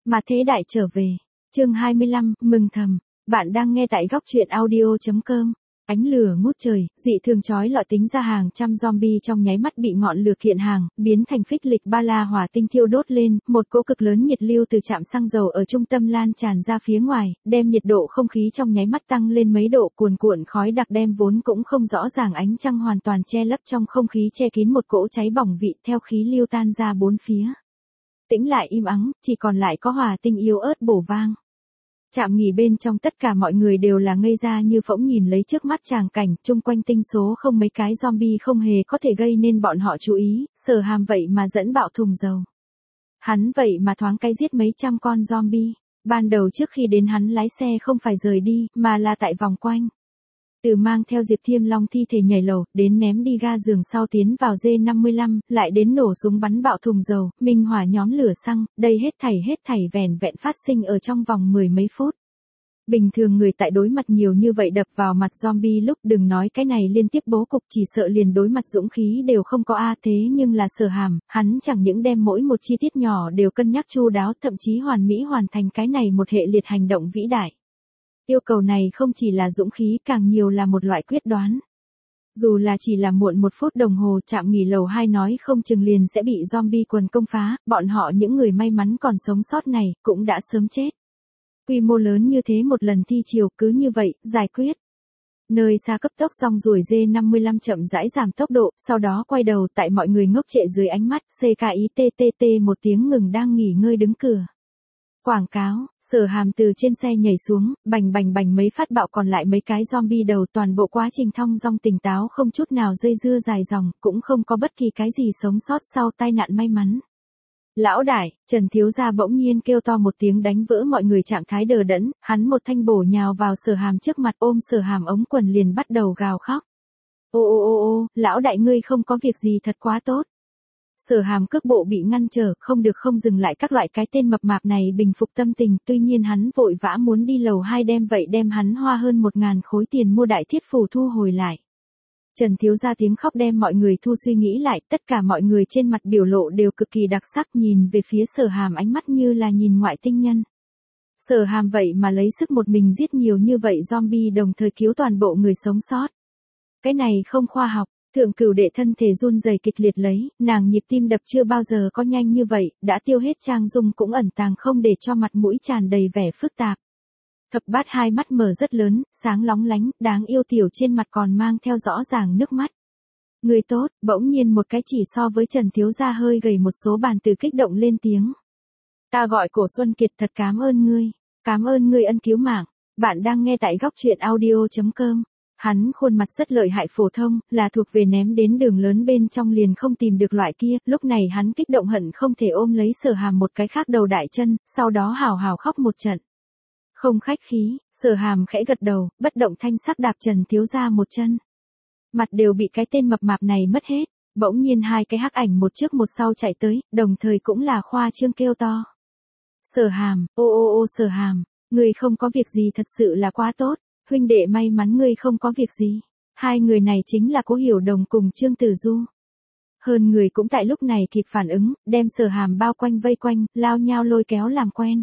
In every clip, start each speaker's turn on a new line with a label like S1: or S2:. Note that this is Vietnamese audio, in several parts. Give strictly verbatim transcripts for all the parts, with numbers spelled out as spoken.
S1: Mà thế đại trở về. Chương hai mươi lăm, mừng thầm. Bạn đang nghe tại góc truyện audio chấm com. Ánh lửa ngút trời, dị thường chói lọi tính ra hàng trăm zombie trong nháy mắt bị ngọn lửa kiện hàng, biến thành phích lịch ba la hỏa tinh thiêu đốt lên, một cỗ cực lớn nhiệt lưu từ trạm xăng dầu ở trung tâm lan tràn ra phía ngoài, đem nhiệt độ không khí trong nháy mắt tăng lên mấy độ, cuồn cuộn khói đặc đem vốn cũng không rõ ràng ánh trăng hoàn toàn che lấp trong không khí, che kín một cỗ cháy bỏng vị theo khí lưu tan ra bốn phía. Tĩnh lại im ắng, chỉ còn lại có hỏa tinh yếu ớt bổ vang. Trạm nghỉ bên trong tất cả mọi người đều là ngây ra như phỗng nhìn lấy trước mắt tràng cảnh, chung quanh tinh số không mấy cái zombie không hề có thể gây nên bọn họ chú ý, Sở Hàm vậy mà dẫn bạo thùng dầu. Hắn vậy mà thoáng cái giết mấy trăm con zombie, ban đầu trước khi đến hắn lái xe không phải rời đi, mà là tại vòng quanh. Từ mang theo Diệp Thiêm Long thi thể nhảy lầu, đến ném đi ga giường sau tiến vào D năm mươi lăm, lại đến nổ súng bắn bạo thùng dầu, minh hỏa nhóm lửa xăng, đây hết thảy hết thảy vẻn vẹn phát sinh ở trong vòng mười mấy phút. Bình thường người tại đối mặt nhiều như vậy đập vào mặt zombie lúc đừng nói cái này liên tiếp bố cục chỉ sợ liền đối mặt dũng khí đều không có a thế nhưng là Sở Hàm, hắn chẳng những đem mỗi một chi tiết nhỏ đều cân nhắc chu đáo thậm chí hoàn mỹ hoàn thành cái này một hệ liệt hành động vĩ đại. Yêu cầu này không chỉ là dũng khí càng nhiều là một loại quyết đoán. Dù là chỉ là muộn một phút đồng hồ trạm nghỉ lầu hai nói không chừng liền sẽ bị zombie quần công phá, bọn họ những người may mắn còn sống sót này cũng đã sớm chết. Quy mô lớn như thế một lần thi chiều cứ như vậy, giải quyết. Nơi xa cấp tốc rong ruổi D năm mươi lăm chậm rãi giảm tốc độ, sau đó quay đầu tại mọi người ngốc trệ dưới ánh mắt, xê ca i tê tê tê một tiếng ngừng đang nghỉ ngơi đứng cửa. Quảng cáo, Sở Hàm từ trên xe nhảy xuống, bành bành bành mấy phát bạo còn lại mấy cái zombie đầu, toàn bộ quá trình thong dong tỉnh táo không chút nào dây dưa dài dòng, cũng không có bất kỳ cái gì sống sót sau tai nạn may mắn. Lão đại, Trần thiếu gia bỗng nhiên kêu to một tiếng đánh vỡ mọi người trạng thái đờ đẫn, hắn một thanh bổ nhào vào Sở Hàm trước mặt ôm Sở Hàm ống quần liền bắt đầu gào khóc. Ô ô ô ô, lão đại ngươi không có việc gì thật quá tốt. Sở Hàm cước bộ bị ngăn trở, không được không dừng lại các loại cái tên mập mạp này bình phục tâm tình, tuy nhiên hắn vội vã muốn đi lầu hai đem vậy đem hắn hoa hơn một ngàn khối tiền mua đại thiết phù thu hồi lại. Trần thiếu gia tiếng khóc đem mọi người thu suy nghĩ lại, tất cả mọi người trên mặt biểu lộ đều cực kỳ đặc sắc nhìn về phía Sở Hàm ánh mắt như là nhìn ngoại tinh nhân. Sở Hàm vậy mà lấy sức một mình giết nhiều như vậy zombie đồng thời cứu toàn bộ người sống sót. Cái này không khoa học. Thượng Cửu Đệ thân thể run rẩy kịch liệt lấy, nàng nhịp tim đập chưa bao giờ có nhanh như vậy, đã tiêu hết trang dung cũng ẩn tàng không để cho mặt mũi tràn đầy vẻ phức tạp. Thập Bát hai mắt mở rất lớn, sáng lóng lánh, đáng yêu tiểu trên mặt còn mang theo rõ ràng nước mắt. Người tốt, bỗng nhiên một cái chỉ so với Trần thiếu gia hơi gầy một số bàn từ kích động lên tiếng. Ta gọi Cổ Xuân Kiệt thật cảm ơn ngươi, cảm ơn ngươi ân cứu mạng, bạn đang nghe tại góc truyện audio chấm com. Hắn khuôn mặt rất lợi hại phổ thông, là thuộc về ném đến đường lớn bên trong liền không tìm được loại kia, lúc này hắn kích động hận không thể ôm lấy Sở Hàm một cái khác đầu đại chân, sau đó hào hào khóc một trận. Không khách khí, Sở Hàm khẽ gật đầu, bất động thanh sắc đạp Trần thiếu gia một chân. Mặt đều bị cái tên mập mạp này mất hết, bỗng nhiên hai cái hắc ảnh một trước một sau chạy tới, đồng thời cũng là khoa trương kêu to. Sở Hàm, ô ô ô Sở Hàm, người không có việc gì thật sự là quá tốt. Huynh đệ may mắn ngươi không có việc gì. Hai người này chính là Cố Hiểu Đồng cùng Trương Tử Du. Hơn người cũng tại lúc này kịp phản ứng, đem Sở Hàm bao quanh vây quanh, lao nhau lôi kéo làm quen.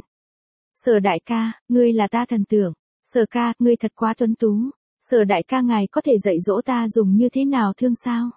S1: Sở đại ca, ngươi là ta thần tượng. Sở ca, ngươi thật quá tuấn tú. Sở đại ca ngài có thể dạy dỗ ta dùng như thế nào thương sao?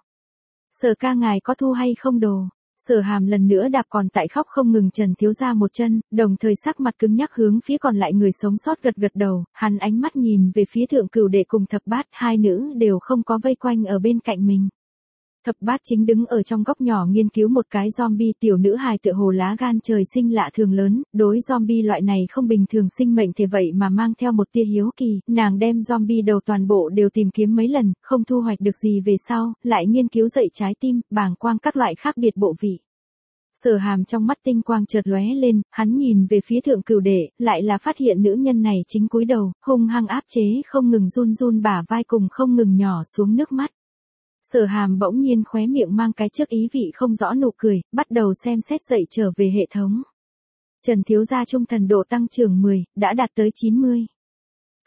S1: Sở ca ngài có thu hay không đồ? Sở Hàm lần nữa đạp còn tại khóc không ngừng Trần thiếu gia một chân, đồng thời sắc mặt cứng nhắc hướng phía còn lại người sống sót gật gật đầu, hắn ánh mắt nhìn về phía Thượng Cửu Đệ cùng Thập Bát, hai nữ đều không có vây quanh ở bên cạnh mình. Thập Bát chính đứng ở trong góc nhỏ nghiên cứu một cái zombie, tiểu nữ hài tựa hồ lá gan trời sinh lạ thường lớn, đối zombie loại này không bình thường sinh mệnh thì vậy mà mang theo một tia hiếu kỳ, nàng đem zombie đầu toàn bộ đều tìm kiếm mấy lần, không thu hoạch được gì về sau, lại nghiên cứu dậy trái tim, bàng quang các loại khác biệt bộ vị. Sở Hàm trong mắt tinh quang chợt lóe lên, hắn nhìn về phía Thượng Cửu Đệ, lại là phát hiện nữ nhân này chính cúi đầu, hung hăng áp chế không ngừng run run bả vai cùng không ngừng nhỏ xuống nước mắt. Sở Hàm bỗng nhiên khóe miệng mang cái trước ý vị không rõ nụ cười, bắt đầu xem xét dậy trở về hệ thống. Trần thiếu gia trung thần độ tăng trưởng mười, đã đạt tới chín mươi.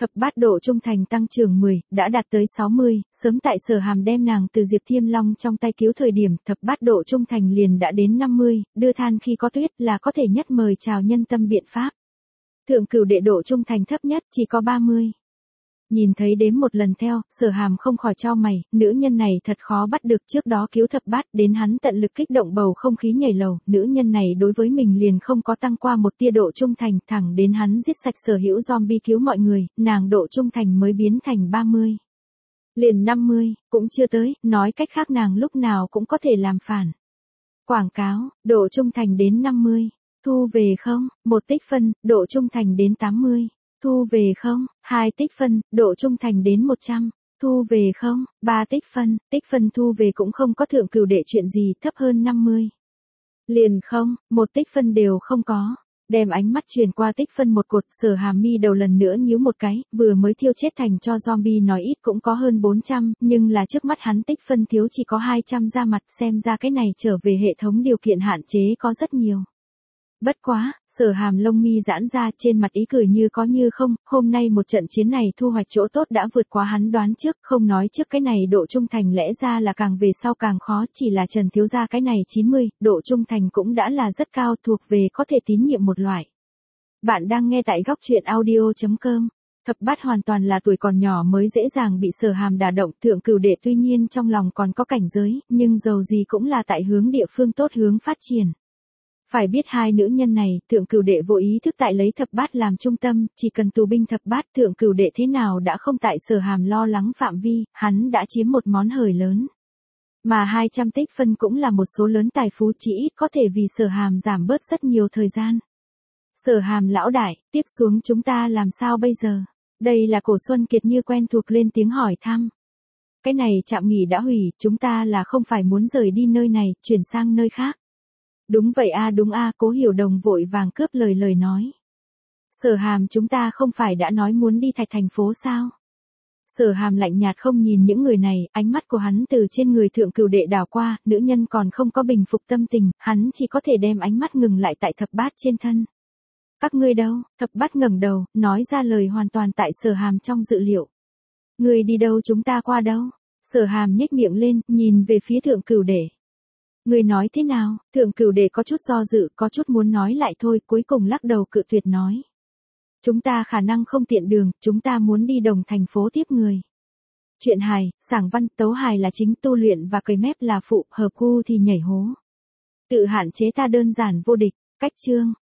S1: Thập bát độ trung thành tăng trưởng mười, đã đạt tới sáu mươi, sớm tại Sở Hàm đem nàng từ Diệp Thiêm Long trong tay cứu thời điểm, thập bát độ trung thành liền đã đến năm mươi, đưa than khi có tuyết là có thể nhất mời chào nhân tâm biện pháp. Thượng cửu đệ độ trung thành thấp nhất chỉ có ba mươi. Nhìn thấy đếm một lần theo, Sở Hàm không khỏi chau mày, nữ nhân này thật khó bắt được, trước đó cứu thập bát đến hắn tận lực kích động bầu không khí nhảy lầu, nữ nhân này đối với mình liền không có tăng qua một tia độ trung thành, thẳng đến hắn giết sạch sở hữu zombie cứu mọi người, nàng độ trung thành mới biến thành ba mươi. Liền năm mươi, cũng chưa tới, nói cách khác nàng lúc nào cũng có thể làm phản. Quảng cáo, độ trung thành đến năm mươi, thu về không, một tích phân, độ trung thành đến tám mươi. Thu về không, hai tích phân, độ trung thành đến một trăm, thu về không, ba tích phân, tích phân thu về cũng không có thượng cửu đệ chuyện gì thấp hơn năm mươi. Liền không, một tích phân đều không có. Đem ánh mắt truyền qua tích phân một cột, Sở Hàm mi đầu lần nữa nhíu một cái, vừa mới thiêu chết thành cho zombie nói ít cũng có hơn bốn trăm, nhưng là trước mắt hắn tích phân thiếu chỉ có hai trăm ra mặt, xem ra cái này trở về hệ thống điều kiện hạn chế có rất nhiều. Bất quá, Sở Hàm lông mi giãn ra, trên mặt ý cười như có như không, hôm nay một trận chiến này thu hoạch chỗ tốt đã vượt quá hắn đoán trước, không nói trước cái này độ trung thành lẽ ra là càng về sau càng khó, chỉ là Trần thiếu gia cái này chín mươi, độ trung thành cũng đã là rất cao, thuộc về có thể tín nhiệm một loại. Bạn đang nghe tại góc truyện audio chấm com. Thập bát hoàn toàn là tuổi còn nhỏ mới dễ dàng bị Sở Hàm đả động, thượng cửu đệ tuy nhiên trong lòng còn có cảnh giới, nhưng dầu gì cũng là tại hướng địa phương tốt hướng phát triển. Phải biết hai nữ nhân này, thượng cửu đệ vô ý thức tại lấy thập bát làm trung tâm, chỉ cần tù binh thập bát thượng cửu đệ thế nào đã không tại Sở Hàm lo lắng phạm vi, hắn đã chiếm một món hời lớn. Mà hai trăm tích phân cũng là một số lớn tài phú, chỉ ít có thể vì Sở Hàm giảm bớt rất nhiều thời gian. Sở Hàm lão đại, tiếp xuống chúng ta làm sao bây giờ? Đây là Cổ Xuân Kiệt như quen thuộc lên tiếng hỏi thăm. Cái này trạm nghỉ đã hủy, chúng ta là không phải muốn rời đi nơi này, chuyển sang nơi khác. Đúng vậy a đúng a, Cố Hiểu Đồng vội vàng cướp lời lời nói. Sở Hàm chúng ta không phải đã nói muốn đi Thạch thành phố sao? Sở Hàm lạnh nhạt không nhìn những người này, ánh mắt của hắn từ trên người thượng cửu đệ đảo qua, nữ nhân còn không có bình phục tâm tình, hắn chỉ có thể đem ánh mắt ngừng lại tại thập bát trên thân. Các ngươi đâu? Thập bát ngẩng đầu, nói ra lời hoàn toàn tại Sở Hàm trong dự liệu. Ngươi đi đâu chúng ta qua đâu? Sở Hàm nhếch miệng lên, nhìn về phía thượng cửu đệ. Ngươi nói thế nào? Thượng cửu đệ có chút do dự, có chút muốn nói lại thôi, cuối cùng lắc đầu cự tuyệt nói. Chúng ta khả năng không tiện đường, chúng ta muốn đi Đồng thành phố tiếp người. Chuyện hài, sảng văn, tấu hài là chính, tu luyện và cầy mép là phụ, hợp cu thì nhảy hố. Tự hạn chế ta đơn giản vô địch, cách chương.